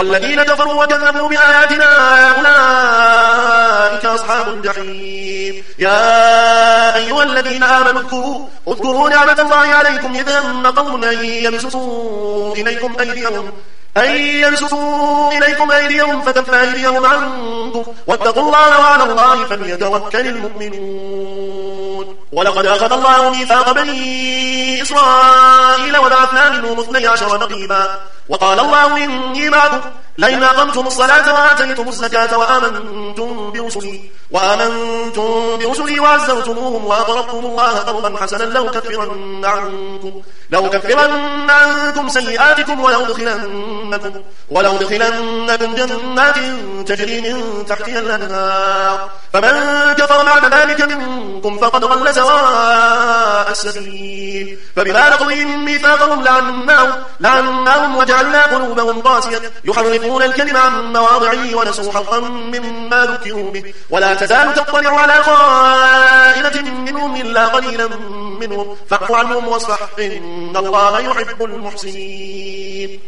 والذين كفروا وكذبوا بآياتنا أولئك أصحاب الجحيم. يا أيها الذين آمنوا اذكروا نعمة الله عليكم إذ هم قوم أن يبسطوا إليكم أيديهم فكف أيديهم عنكم واتقوا الله وعلى الله فليتوكل المؤمنون. ولقد أخذ الله ميثاق بني إسرائيل وبعثنا منهم 12 نقيبا وقال الله إني معكم لئن أقمتم الصلاة وآتيتم الزكاة وآمنتم برسلي وعزرتموهم وأقرضتم الله قرضا حسنا لأكفرن عنكم سيئاتكم ولأدخلنكم جنات تجري من تحتها الأنهار فمن كفر بعد ذلك منكم فقد ضل سواء السبيل. فبما نقضهم ميثاقهم لعناهم وجعلنا قلوبهم قاسية يحرفون الكلم عن مواضعه ونسوا حظا مما ذكروا به ولا تزال تطلع على خائنة منهم إلا قليلا منهم فاعف عنهم واصفح إن الله يحب المحسنين.